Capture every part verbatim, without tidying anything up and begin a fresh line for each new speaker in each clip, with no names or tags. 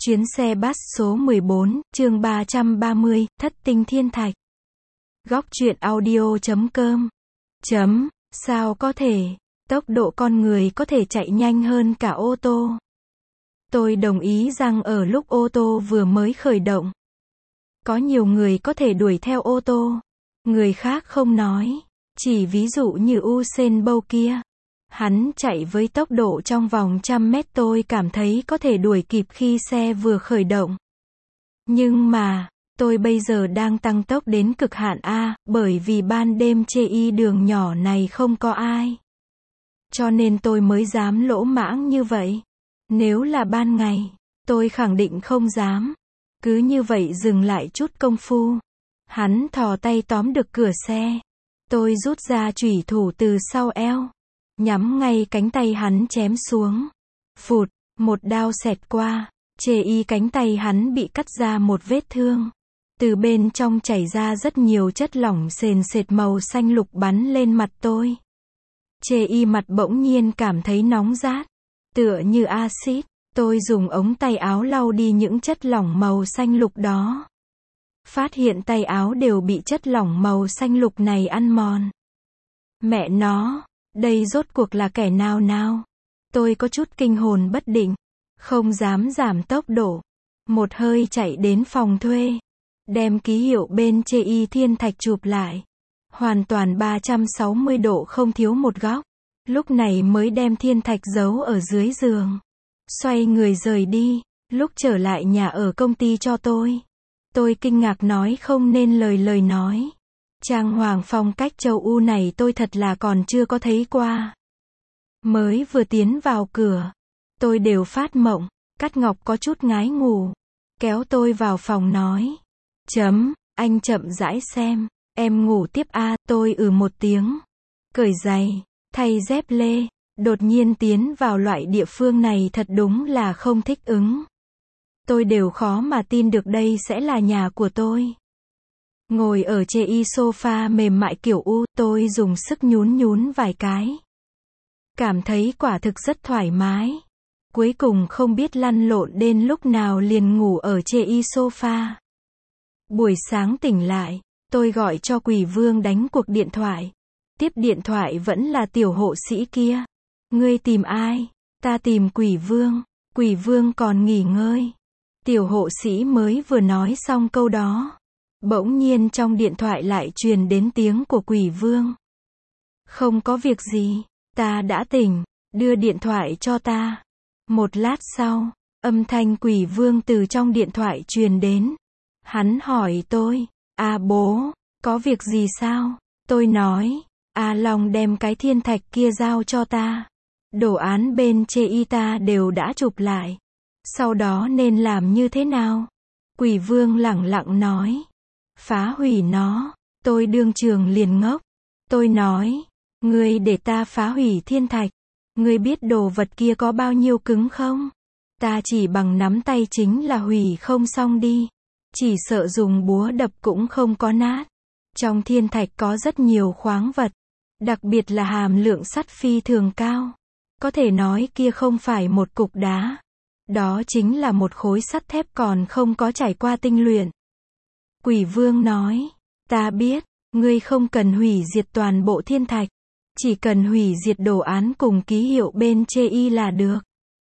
Chuyến xe bus số mười bốn, chương ba trăm ba mươi, Thất tinh thiên thạch. Góc truyện audio chấm com. Chấm, sao có thể, tốc độ con người có thể chạy nhanh hơn cả ô tô. Tôi đồng ý rằng ở lúc ô tô vừa mới khởi động, có nhiều người có thể đuổi theo ô tô. Người khác không nói. Chỉ ví dụ như Usain Bolt kia. Hắn chạy với tốc độ trong vòng trăm mét tôi cảm thấy có thể đuổi kịp khi xe vừa khởi động. Nhưng mà, tôi bây giờ đang tăng tốc đến cực hạn A, bởi vì ban đêm trên đường nhỏ này không có ai. Cho nên tôi mới dám lỗ mãng như vậy. Nếu là ban ngày, tôi khẳng định không dám. Cứ như vậy dừng lại chút công phu. Hắn thò tay tóm được cửa xe. Tôi rút ra chủy thủ từ sau eo. Nhắm ngay cánh tay hắn chém xuống. Phụt, một đao xẹt qua. Chê y cánh tay hắn bị cắt ra một vết thương. Từ bên trong chảy ra rất nhiều chất lỏng sền sệt màu xanh lục bắn lên mặt tôi. Chê y mặt bỗng nhiên cảm thấy nóng rát. Tựa như axit. Tôi dùng ống tay áo lau đi những chất lỏng màu xanh lục đó. Phát hiện tay áo đều bị chất lỏng màu xanh lục này ăn mòn. Mẹ nó, đây rốt cuộc là kẻ nào nào? Tôi có chút kinh hồn bất định. Không dám giảm tốc độ. Một hơi chạy đến phòng thuê. Đem ký hiệu bên chê y thiên thạch chụp lại. Hoàn toàn ba trăm sáu mươi độ không thiếu một góc. Lúc này mới đem thiên thạch giấu ở dưới giường. Xoay người rời đi. Lúc trở lại nhà ở công ty cho tôi. Tôi kinh ngạc nói không nên lời lời nói. Trang hoàng phong cách châu Âu này tôi thật là còn chưa có thấy qua. Mới vừa tiến vào cửa, tôi đều phát mộng. Cát Ngọc có chút ngái ngủ. Kéo tôi vào phòng nói. Chấm, anh chậm rãi xem. Em ngủ tiếp a. Tôi ừ một tiếng. Cởi giày, thay dép lê. Đột nhiên tiến vào loại địa phương này thật đúng là không thích ứng. Tôi đều khó mà tin được đây sẽ là nhà của tôi. Ngồi ở trên sofa mềm mại kiểu U, tôi dùng sức nhún nhún vài cái. Cảm thấy quả thực rất thoải mái. Cuối cùng không biết lăn lộn đến lúc nào liền ngủ ở trên sofa. Buổi sáng tỉnh lại, tôi gọi cho Quỷ Vương đánh cuộc điện thoại. Tiếp điện thoại vẫn là tiểu hộ sĩ kia. Ngươi tìm ai? Ta tìm Quỷ Vương. Quỷ Vương còn nghỉ ngơi. Tiểu hộ sĩ mới vừa nói xong câu đó. Bỗng nhiên trong điện thoại lại truyền đến tiếng của Quỷ Vương. Không có việc gì, ta đã tỉnh, đưa điện thoại cho ta. Một lát sau, âm thanh Quỷ Vương từ trong điện thoại truyền đến. Hắn hỏi tôi, à bố, có việc gì sao? Tôi nói, à Long đem cái thiên thạch kia giao cho ta. Đồ án bên chê y ta đều đã chụp lại. Sau đó nên làm như thế nào? Quỷ Vương lẳng lặng nói. Phá hủy nó. Tôi đương trường liền ngốc. Tôi nói. Ngươi để ta phá hủy thiên thạch. Ngươi biết đồ vật kia có bao nhiêu cứng không? Ta chỉ bằng nắm tay chính là hủy không xong đi. Chỉ sợ dùng búa đập cũng không có nát. Trong thiên thạch có rất nhiều khoáng vật. Đặc biệt là hàm lượng sắt phi thường cao. Có thể nói kia không phải một cục đá. Đó chính là một khối sắt thép còn không có trải qua tinh luyện. Quỷ Vương nói, ta biết, ngươi không cần hủy diệt toàn bộ thiên thạch. Chỉ cần hủy diệt đồ án cùng ký hiệu bên chê y là được.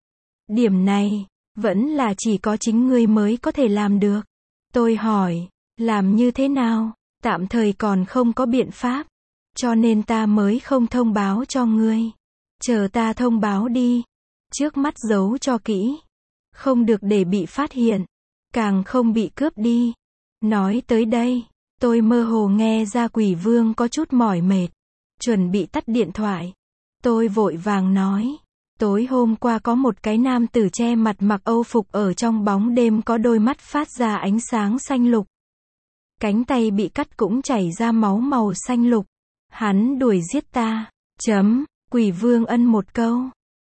Điểm này, vẫn là chỉ có chính ngươi mới có thể làm được. Tôi hỏi, làm như thế nào? Tạm thời còn không có biện pháp. Cho nên ta mới không thông báo cho ngươi. Chờ ta thông báo đi. Trước mắt giấu cho kỹ. Không được để bị phát hiện. Càng không bị cướp đi. Nói tới đây, tôi mơ hồ nghe ra Quỷ Vương có chút mỏi mệt. Chuẩn bị tắt điện thoại. Tôi vội vàng nói. Tối hôm qua có một cái nam tử che mặt mặc âu phục ở trong bóng đêm có đôi mắt phát ra ánh sáng xanh lục. Cánh tay bị cắt cũng chảy ra máu màu xanh lục. Hắn đuổi giết ta. Chấm. Quỷ Vương ân một câu.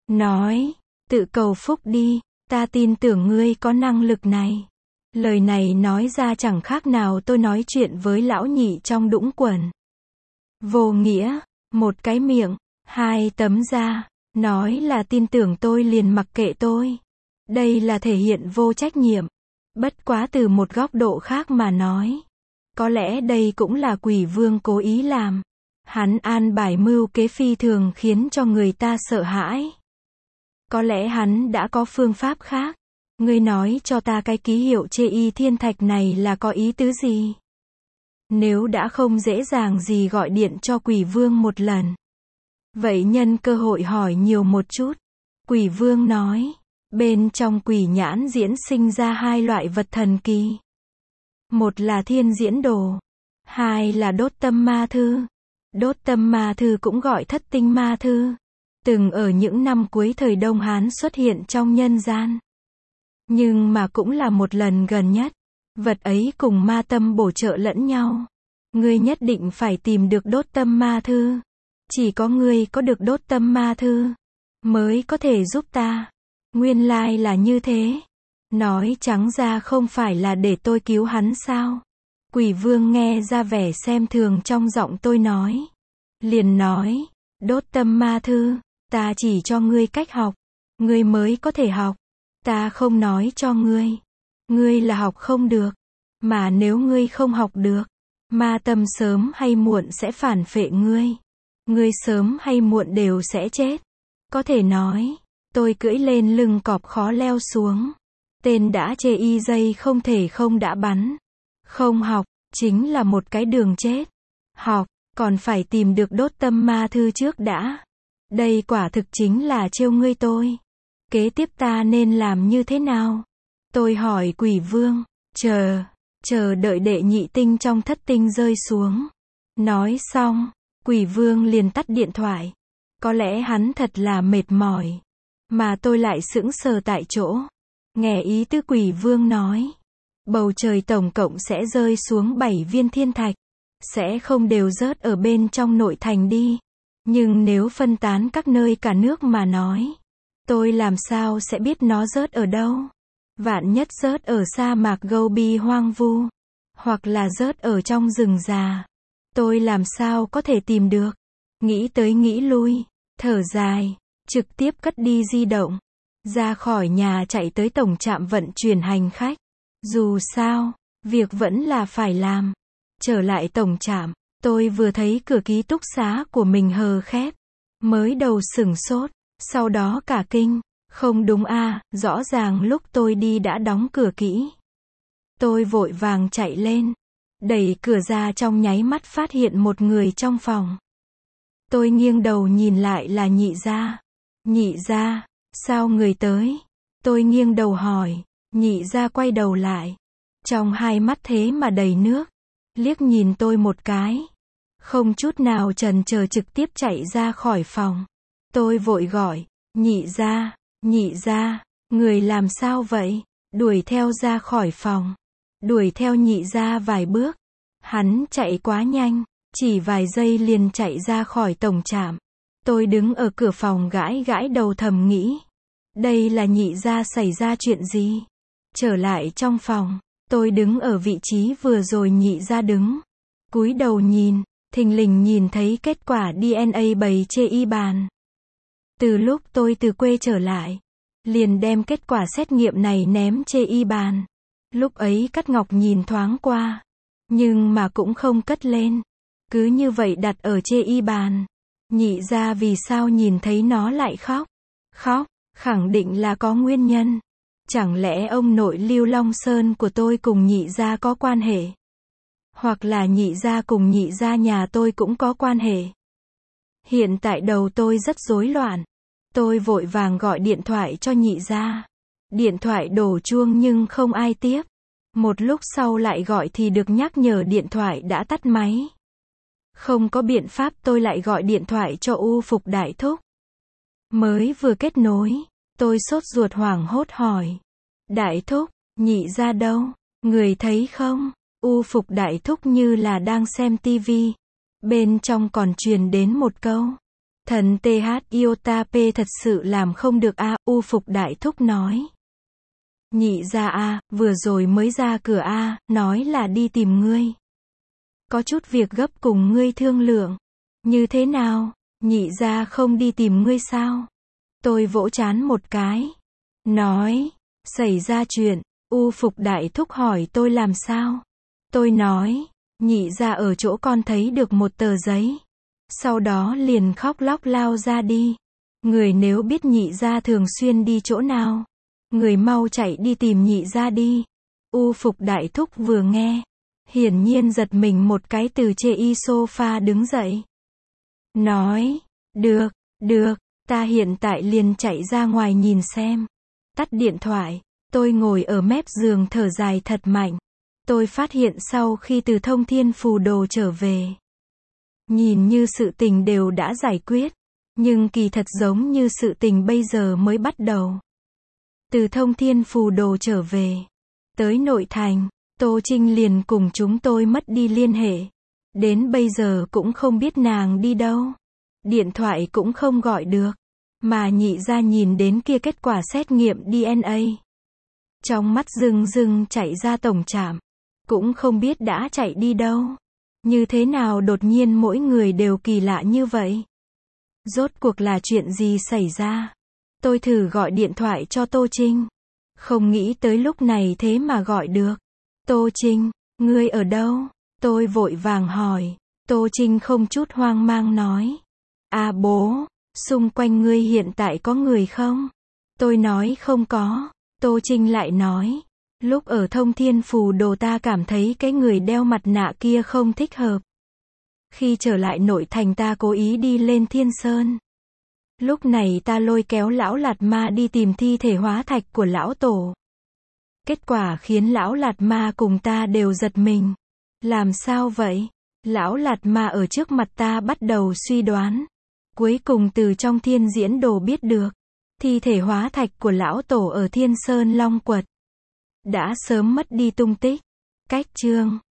Nói. Tự cầu phúc đi. Ta tin tưởng ngươi có năng lực này. Lời này nói ra chẳng khác nào tôi nói chuyện với lão nhị trong đũng quần. Vô nghĩa. Một cái miệng. Hai tấm da. Nói là tin tưởng tôi liền mặc kệ tôi. Đây là thể hiện vô trách nhiệm. Bất quá từ một góc độ khác mà nói, có lẽ đây cũng là Quỷ Vương cố ý làm. Hắn an bài mưu kế phi thường khiến cho người ta sợ hãi. Có lẽ hắn đã có phương pháp khác. Ngươi nói cho ta cái ký hiệu chê y thiên thạch này là có ý tứ gì? Nếu đã không dễ dàng gì gọi điện cho Quỷ Vương một lần, vậy nhân cơ hội hỏi nhiều một chút. Quỷ Vương nói, bên trong quỷ nhãn diễn sinh ra hai loại vật thần kỳ. Một là thiên diễn đồ, hai là đốt tâm ma thư. Đốt tâm ma thư cũng gọi thất tinh ma thư, từng ở những năm cuối thời Đông Hán xuất hiện trong nhân gian. Nhưng mà cũng là một lần gần nhất. Vật ấy cùng ma tâm bổ trợ lẫn nhau. Ngươi nhất định phải tìm được đốt tâm ma thư. Chỉ có ngươi có được đốt tâm ma thư mới có thể giúp ta. Nguyên lai là như thế. Nói trắng ra không phải là để tôi cứu hắn sao? Quỷ Vương nghe ra vẻ xem thường trong giọng tôi nói. Liền nói, đốt tâm ma thư, ta chỉ cho ngươi cách học. Ngươi mới có thể học. Ta không nói cho ngươi. Ngươi là học không được. Mà nếu ngươi không học được, ma tâm sớm hay muộn sẽ phản phệ ngươi. Ngươi sớm hay muộn đều sẽ chết. Có thể nói, tôi cưỡi lên lưng cọp khó leo xuống. Tên đã chê y dây không thể không đã bắn. Không học, chính là một cái đường chết. Học, còn phải tìm được đốt tâm ma thư trước đã. Đây quả thực chính là trêu ngươi tôi. Kế tiếp ta nên làm như thế nào? Tôi hỏi Quỷ Vương. Chờ, chờ đợi đệ nhị tinh trong thất tinh rơi xuống. Nói xong, Quỷ Vương liền tắt điện thoại. Có lẽ hắn thật là mệt mỏi. Mà tôi lại sững sờ tại chỗ. Nghe ý tứ Quỷ Vương nói. Bầu trời tổng cộng sẽ rơi xuống bảy viên thiên thạch. Sẽ không đều rớt ở bên trong nội thành đi. Nhưng nếu phân tán các nơi cả nước mà nói, tôi làm sao sẽ biết nó rớt ở đâu? Vạn nhất rớt ở sa mạc Gobi hoang vu. Hoặc là rớt ở trong rừng già. Tôi làm sao có thể tìm được? Nghĩ tới nghĩ lui. Thở dài. Trực tiếp cất đi di động. Ra khỏi nhà chạy tới tổng trạm vận chuyển hành khách. Dù sao, việc vẫn là phải làm. Trở lại tổng trạm, tôi vừa thấy cửa ký túc xá của mình hờ khép. Mới đầu sửng sốt, sau đó cả kinh. Không đúng a, rõ ràng lúc tôi đi đã đóng cửa kỹ. Tôi vội vàng chạy lên. Đẩy cửa ra trong nháy mắt phát hiện một người trong phòng. Tôi nghiêng đầu nhìn lại là Nhị gia. Nhị gia, sao người tới? Tôi nghiêng đầu hỏi. Nhị gia quay đầu lại. Trong hai mắt thế mà đầy nước. Liếc nhìn tôi một cái. Không chút nào chần chờ trực tiếp chạy ra khỏi phòng. Tôi vội gọi. Nhị gia, nhị gia, người làm sao vậy? Đuổi theo ra khỏi phòng. Đuổi theo nhị gia vài bước. Hắn chạy quá nhanh. Chỉ vài giây liền chạy ra khỏi tổng trạm. Tôi đứng ở cửa phòng gãi gãi đầu thầm nghĩ. Đây là nhị gia xảy ra chuyện gì? Trở lại trong phòng. Tôi đứng ở vị trí vừa rồi nhị gia đứng. Cúi đầu nhìn. Thình lình nhìn thấy kết quả đê en a bày chê y bàn. Từ lúc tôi từ quê trở lại, liền đem kết quả xét nghiệm này ném chê y bàn. Lúc ấy Cát Ngọc nhìn thoáng qua, nhưng mà cũng không cất lên. Cứ như vậy đặt ở chê y bàn. Nhị gia vì sao nhìn thấy nó lại khóc? Khóc, khẳng định là có nguyên nhân. Chẳng lẽ ông nội Lưu Long Sơn của tôi cùng nhị gia có quan hệ? Hoặc là nhị gia cùng nhị gia nhà tôi cũng có quan hệ? Hiện tại đầu tôi rất rối loạn. Tôi vội vàng gọi điện thoại cho nhị gia. Điện thoại đổ chuông nhưng không ai tiếp. Một lúc sau lại gọi thì được nhắc nhở điện thoại đã tắt máy. Không có biện pháp tôi lại gọi điện thoại cho U Phục Đại Thúc. Mới vừa kết nối, tôi sốt ruột hoảng hốt hỏi. Đại Thúc, nhị gia đâu? Người thấy không? U Phục Đại Thúc như là đang xem tivi. Bên trong còn truyền đến một câu. Thần tê hát iota p thật sự làm không được a. U Phục Đại Thúc nói. Nhị gia a, vừa rồi mới ra cửa a, nói là đi tìm ngươi. Có chút việc gấp cùng ngươi thương lượng. Như thế nào? Nhị gia không đi tìm ngươi sao? Tôi vỗ trán một cái. Nói, Xảy ra chuyện, U Phục Đại Thúc hỏi tôi làm sao. Tôi nói, nhị gia ở chỗ con thấy được một tờ giấy. Sau đó liền khóc lóc lao ra đi. Người nếu biết nhị gia thường xuyên đi chỗ nào, người mau chạy đi tìm nhị gia đi. U Phục Đại Thúc vừa nghe, hiển nhiên giật mình một cái từ chê y sofa đứng dậy. Nói, được, được, ta hiện tại liền chạy ra ngoài nhìn xem. Tắt điện thoại, tôi ngồi ở mép giường thở dài thật mạnh. Tôi phát hiện sau khi từ Thông Thiên Phù Đồ trở về, nhìn như sự tình đều đã giải quyết, nhưng kỳ thật giống như sự tình bây giờ mới bắt đầu. Từ Thông Thiên Phù Đồ trở về, tới nội thành, Tô Trinh liền cùng chúng tôi mất đi liên hệ. Đến bây giờ cũng không biết nàng đi đâu. Điện thoại cũng không gọi được. Mà nhị gia nhìn đến kia kết quả xét nghiệm đê en a. Trong mắt rưng rưng chạy ra tổng trạm. Cũng không biết đã chạy đi đâu. Như thế nào đột nhiên mỗi người đều kỳ lạ như vậy. Rốt cuộc là chuyện gì xảy ra? Tôi thử gọi điện thoại cho Tô Trinh. Không nghĩ tới lúc này thế mà gọi được. Tô Trinh, ngươi ở đâu? Tôi vội vàng hỏi. Tô Trinh không chút hoang mang nói. À bố, xung quanh ngươi hiện tại có người không? Tôi nói không có. Tô Trinh lại nói. Lúc ở Thông Thiên Phù Đồ ta cảm thấy cái người đeo mặt nạ kia không thích hợp. Khi trở lại nội thành ta cố ý đi lên Thiên Sơn. Lúc này ta lôi kéo lão Lạt Ma đi tìm thi thể hóa thạch của lão tổ. Kết quả khiến lão Lạt Ma cùng ta đều giật mình. Làm sao vậy? Lão Lạt Ma ở trước mặt ta bắt đầu suy đoán. Cuối cùng từ trong thiên diễn đồ biết được. Thi thể hóa thạch của lão tổ ở Thiên Sơn Long Quật đã sớm mất đi tung tích. Cách chương